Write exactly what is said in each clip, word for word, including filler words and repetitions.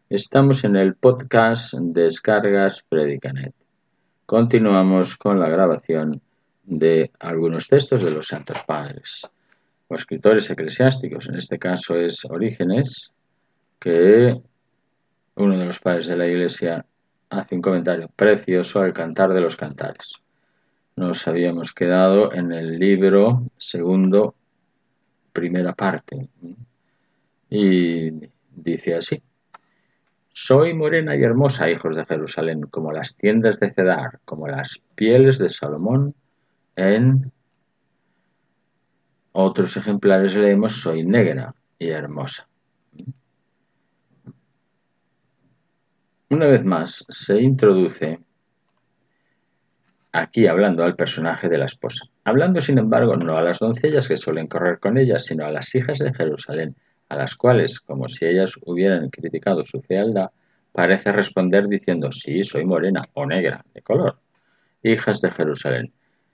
Estamos en el podcast Descargas Predicanet. Continuamos con la grabación de algunos textos de los Santos Padres o escritores eclesiásticos. En este caso es Orígenes, que uno de los padres de la Iglesia hace un comentario precioso al Cantar de los Cantares. Nos habíamos quedado en el libro segundo, primera parte, y dice así: Soy morena y hermosa, hijos de Jerusalén, como las tiendas de Cedar, como las pieles de Salomón. En otros ejemplares leemos: soy negra y hermosa. Una vez más se introduce aquí hablando al personaje de la esposa, hablando sin embargo no a las doncellas que suelen correr con ella, sino a las hijas de Jerusalén, a las cuales, como si ellas hubieran criticado su fealdad, parece responder diciendo: sí, soy morena o negra de color, hijas de Jerusalén.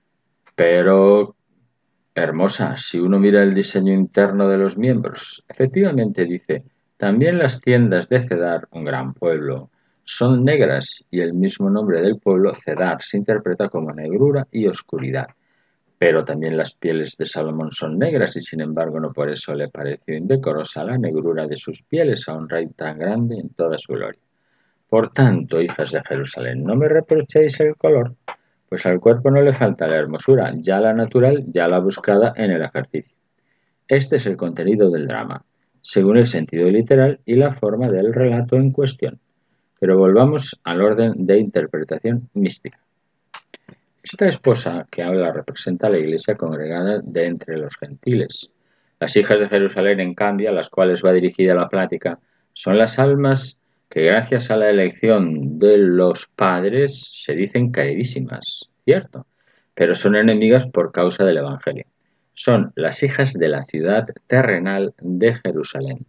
Pero, hermosa, si uno mira el diseño interno de los miembros, efectivamente dice: también las tiendas de Cedar, un gran pueblo, son negras, y el mismo nombre del pueblo, Cedar, se interpreta como negrura y oscuridad. Pero también las pieles de Salomón son negras, y sin embargo no por eso le pareció indecorosa la negrura de sus pieles a un rey tan grande en toda su gloria. Por tanto, hijas de Jerusalén, no me reprochéis el color, pues al cuerpo no le falta la hermosura, ya la natural, ya la buscada en el ejercicio. Este es el contenido del drama, según el sentido literal y la forma del relato en cuestión. Pero volvamos al orden de interpretación mística. Esta esposa que habla representa a la iglesia congregada de entre los gentiles. Las hijas de Jerusalén, en cambio, a las cuales va dirigida la plática, son las almas que gracias a la elección de los padres se dicen queridísimas, cierto, pero son enemigas por causa del Evangelio. Son las hijas de la ciudad terrenal de Jerusalén.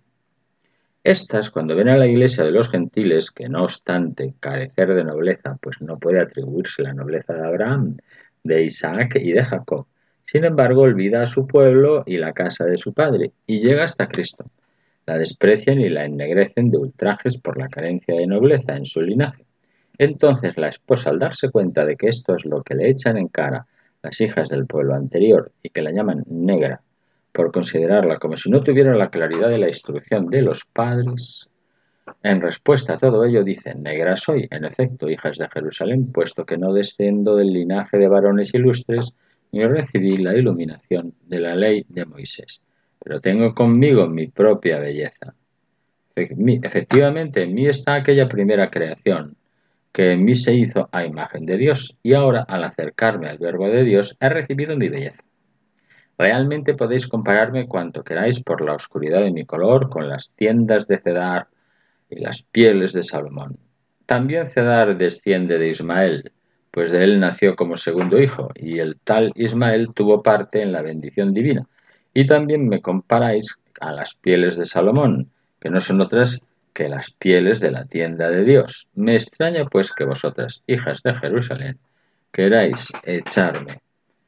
Estas, cuando ven a la iglesia de los gentiles, que no obstante carecer de nobleza, pues no puede atribuirse la nobleza de Abraham, de Isaac y de Jacob, sin embargo olvida a su pueblo y la casa de su padre, y llega hasta Cristo. La desprecian y la ennegrecen de ultrajes por la carencia de nobleza en su linaje. Entonces la esposa, al darse cuenta de que esto es lo que le echan en cara las hijas del pueblo anterior y que la llaman negra, por considerarla como si no tuviera la claridad de la instrucción de los padres, en respuesta a todo ello dice: negra soy, en efecto, hijas de Jerusalén, puesto que no desciendo del linaje de varones ilustres, ni recibí la iluminación de la ley de Moisés, pero tengo conmigo mi propia belleza. Efectivamente, en mí está aquella primera creación, que en mí se hizo a imagen de Dios, y ahora, al acercarme al verbo de Dios, he recibido mi belleza. Realmente podéis compararme cuanto queráis por la oscuridad de mi color con las tiendas de Cedar y las pieles de Salomón. También Cedar desciende de Ismael, pues de él nació como segundo hijo, y el tal Ismael tuvo parte en la bendición divina. Y también me comparáis a las pieles de Salomón, que no son otras que las pieles de la tienda de Dios. Me extraña pues que vosotras, hijas de Jerusalén, queráis echarme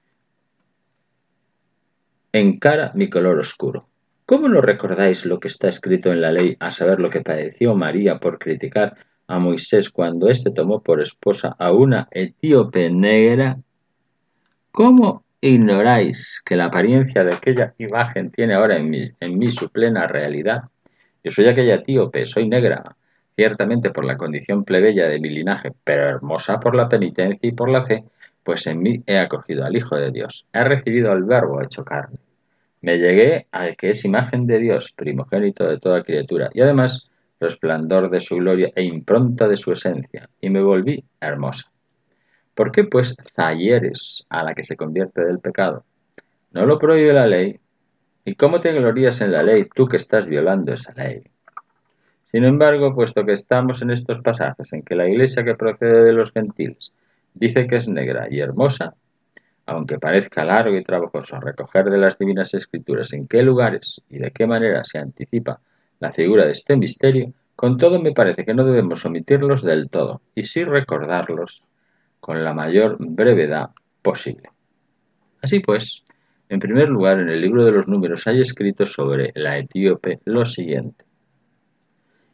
en cara mi color oscuro. ¿Cómo no recordáis lo que está escrito en la ley, a saber lo que padeció María por criticar a Moisés cuando éste tomó por esposa a una etíope negra? ¿Cómo ignoráis que la apariencia de aquella imagen tiene ahora en mí, en mí su plena realidad? Yo soy aquella etíope, soy negra, ciertamente por la condición plebeya de mi linaje, pero hermosa por la penitencia y por la fe, pues en mí he acogido al Hijo de Dios, he recibido al Verbo hecho carne. Me llegué al que es imagen de Dios, primogénito de toda criatura, y además resplandor de su gloria e impronta de su esencia, y me volví hermosa. ¿Por qué, pues, zahieres a la que se convierte del pecado? ¿No lo prohíbe la ley? ¿Y cómo te glorías en la ley, tú que estás violando esa ley? Sin embargo, puesto que estamos en estos pasajes en que la iglesia que procede de los gentiles dice que es negra y hermosa, aunque parezca largo y trabajoso recoger de las divinas escrituras en qué lugares y de qué manera se anticipa la figura de este misterio, con todo me parece que no debemos omitirlos del todo, y sí recordarlos con la mayor brevedad posible. Así pues, en primer lugar, en el libro de los Números hay escrito sobre la etíope lo siguiente: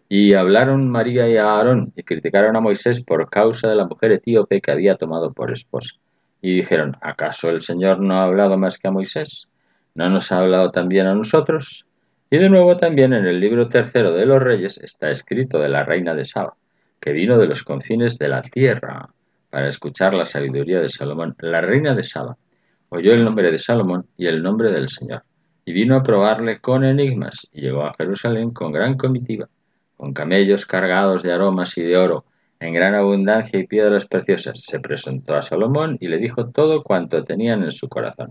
Y hablaron María y Aarón y criticaron a Moisés por causa de la mujer etíope que había tomado por esposa. Y dijeron, ¿acaso el Señor no ha hablado más que a Moisés? ¿No nos ha hablado también a nosotros? Y de nuevo también en el libro tercero de los Reyes está escrito de la reina de Saba, que vino de los confines de la tierra para escuchar la sabiduría de Salomón. La reina de Saba oyó el nombre de Salomón y el nombre del Señor, y vino a probarle con enigmas, y llegó a Jerusalén con gran comitiva, con camellos cargados de aromas y de oro, en gran abundancia y piedras preciosas. Se presentó a Salomón y le dijo todo cuanto tenían en su corazón.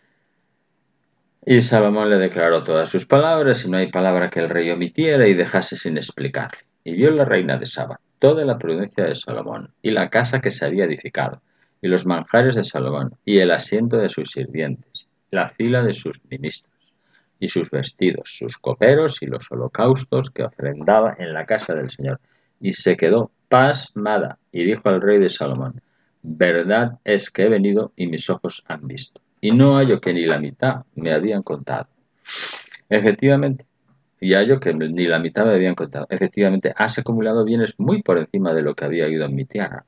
Y Salomón le declaró todas sus palabras, y no hay palabra que el rey omitiera y dejase sin explicarle. Y vio la reina de Saba toda la prudencia de Salomón, y la casa que se había edificado, y los manjares de Salomón, y el asiento de sus sirvientes, la fila de sus ministros, y sus vestidos, sus coperos y los holocaustos que ofrendaba en la casa del Señor. Y se quedó pasmada, y dijo al rey de Salomón, verdad es que he venido y mis ojos han visto, y no hallo que ni la mitad me habían contado. Efectivamente, y hallo que ni la mitad me habían contado. Efectivamente, has acumulado bienes muy por encima de lo que había oído en mi tierra.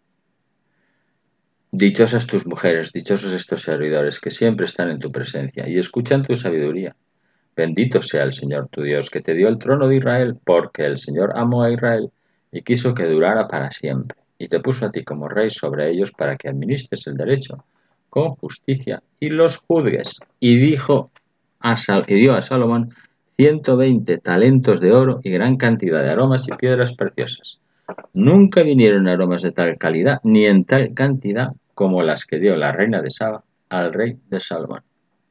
Dichosas tus mujeres, dichosos estos servidores que siempre están en tu presencia y escuchan tu sabiduría. Bendito sea el Señor tu Dios, que te dio el trono de Israel, porque el Señor amó a Israel y quiso que durara para siempre, y te puso a ti como rey sobre ellos para que administres el derecho con justicia y los juzgues. Y dijo a Sal y dio a Salomón ciento veinte talentos de oro y gran cantidad de aromas y piedras preciosas. Nunca vinieron aromas de tal calidad ni en tal cantidad como las que dio la reina de Saba al rey de Salomón.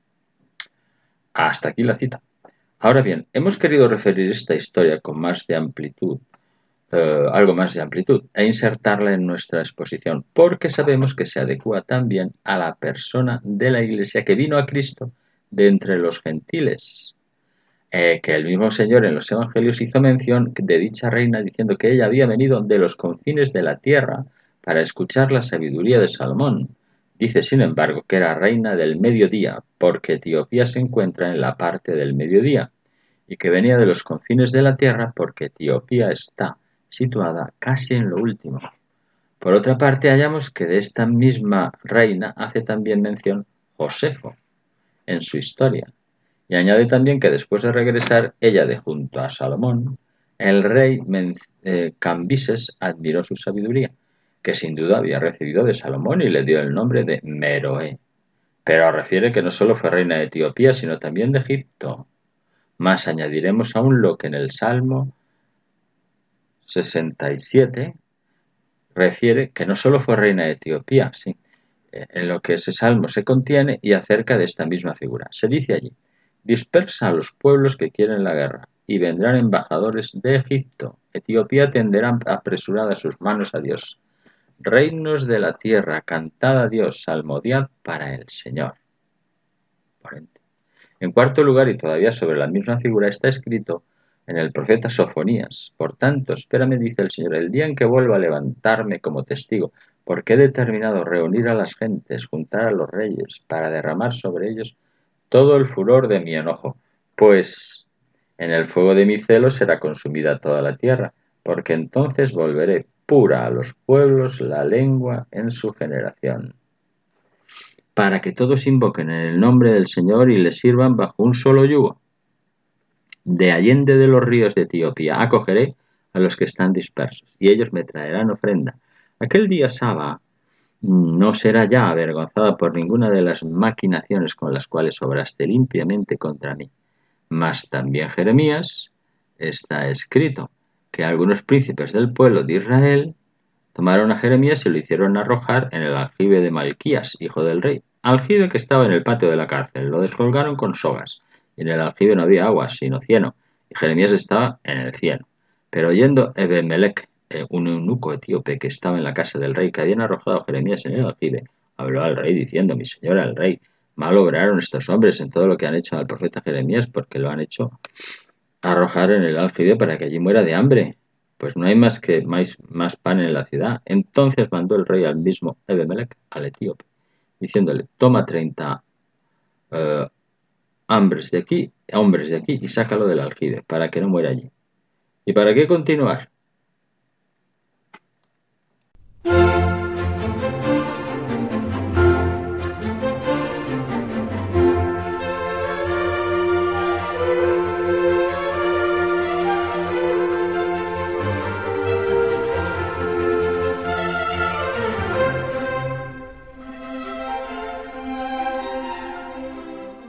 Hasta aquí la cita. Ahora bien, hemos querido referir esta historia con más de amplitud, eh, algo más de amplitud, e insertarla en nuestra exposición, porque sabemos que se adecua también a la persona de la Iglesia que vino a Cristo de entre los gentiles, eh, que el mismo Señor en los Evangelios hizo mención de dicha reina diciendo que ella había venido de los confines de la tierra para escuchar la sabiduría de Salomón. Dice, sin embargo, que era reina del mediodía, porque Etiopía se encuentra en la parte del mediodía, y que venía de los confines de la tierra porque Etiopía está situada casi en lo último. Por otra parte, hallamos que de esta misma reina hace también mención Josefo en su historia, y añade también que después de regresar ella de junto a Salomón, el rey eh, Cambises admiró su sabiduría, que sin duda había recibido de Salomón y le dio el nombre de Meroé. Pero refiere que no solo fue reina de Etiopía, sino también de Egipto. Más añadiremos aún lo que en el Salmo sesenta y siete refiere que no solo fue reina de Etiopía, sí, en lo que ese salmo se contiene y acerca de esta misma figura. Se dice allí, dispersa a los pueblos que quieren la guerra y vendrán embajadores de Egipto. Etiopía tenderá apresurada sus manos a Dios. Reinos de la tierra, cantad a Dios, salmodiad para el Señor. En cuarto lugar, y todavía sobre la misma figura, está escrito en el profeta Sofonías, por tanto, espérame, dice el Señor, el día en que vuelva a levantarme como testigo, porque he determinado reunir a las gentes, juntar a los reyes, para derramar sobre ellos todo el furor de mi enojo, pues en el fuego de mi celo será consumida toda la tierra, porque entonces volveré pura a los pueblos la lengua en su generación, para que todos invoquen en el nombre del Señor y le sirvan bajo un solo yugo. De allende de los ríos de Etiopía acogeré a los que están dispersos, y ellos me traerán ofrenda. Aquel día Saba no será ya avergonzada por ninguna de las maquinaciones con las cuales obraste limpiamente contra mí. Mas también Jeremías está escrito que algunos príncipes del pueblo de Israel tomaron a Jeremías y lo hicieron arrojar en el aljibe de Malquías, hijo del rey, aljibe que estaba en el patio de la cárcel. Lo descolgaron con sogas, y en el aljibe no había agua, sino cieno, y Jeremías estaba en el cieno. Pero oyendo Ebemelec, un eunuco etíope que estaba en la casa del rey, que habían arrojado a Jeremías en el aljibe, habló al rey diciendo, mi señor el rey, mal obraron estos hombres en todo lo que han hecho al profeta Jeremías, porque lo han hecho arrojar en el aljibe para que allí muera de hambre, pues no hay más que más, más pan en la ciudad. Entonces mandó el rey al mismo Ebemelec, al etíope, diciéndole, toma treinta uh, hombres de aquí, hombres de aquí y sácalo del aljibe, para que no muera allí. ¿Y para qué continuar?